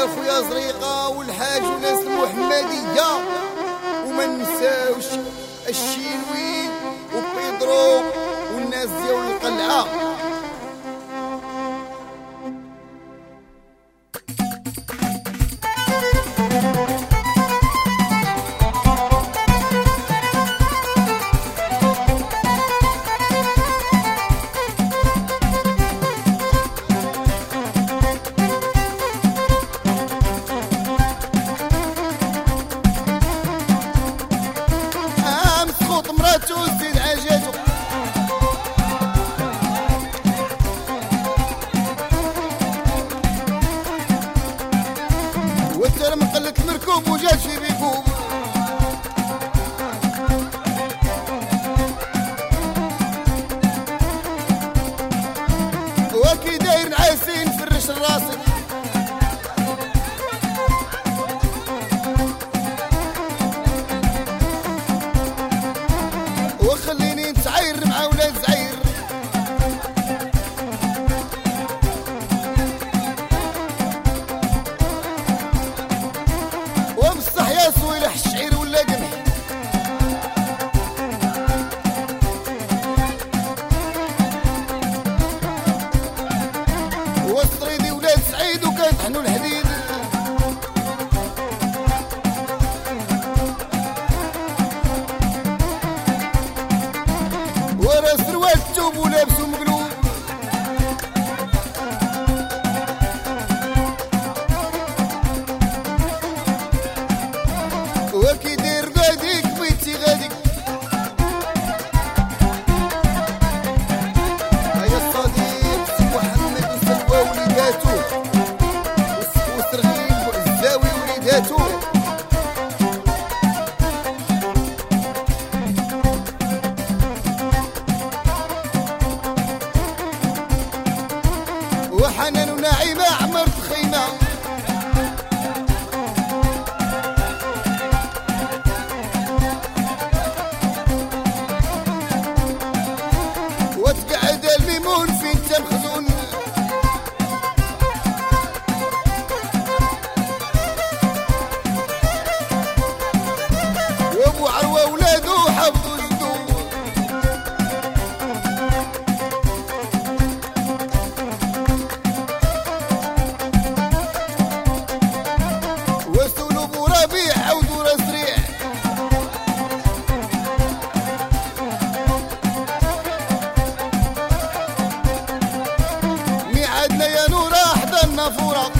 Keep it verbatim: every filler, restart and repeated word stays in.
خويا زريقه والحاج وناس المحمديه، وما ننساوش الشينوي وبيدرو والناس ديال القلعه. وزيد عجاتو والترم قلت المركوب وجات في بيكوب، وكي داير نعاسين فرش الراسي وخليني نتعاير مع ولاد زعير، وبصح يا سويلح الشعير ولا قمح، والصريدي ولاد سعيد وكيطحنوا الحديد، ورا سروال التوب ولابسو مقلوب، وكي داير غاديك بيتي غاديك. هيا الصديق سي محمد وسلوى وليداتو وسرغيل والزاوي وليداتو، وحنان ونعيمة عمرت الخيمة، وتقعد الميمون فين تمخزون، وابو عروة ولادو حفظوا جدو، وسولو ربيع عودوا رسريع، ميعادنا يا نورا حضرنا فورا.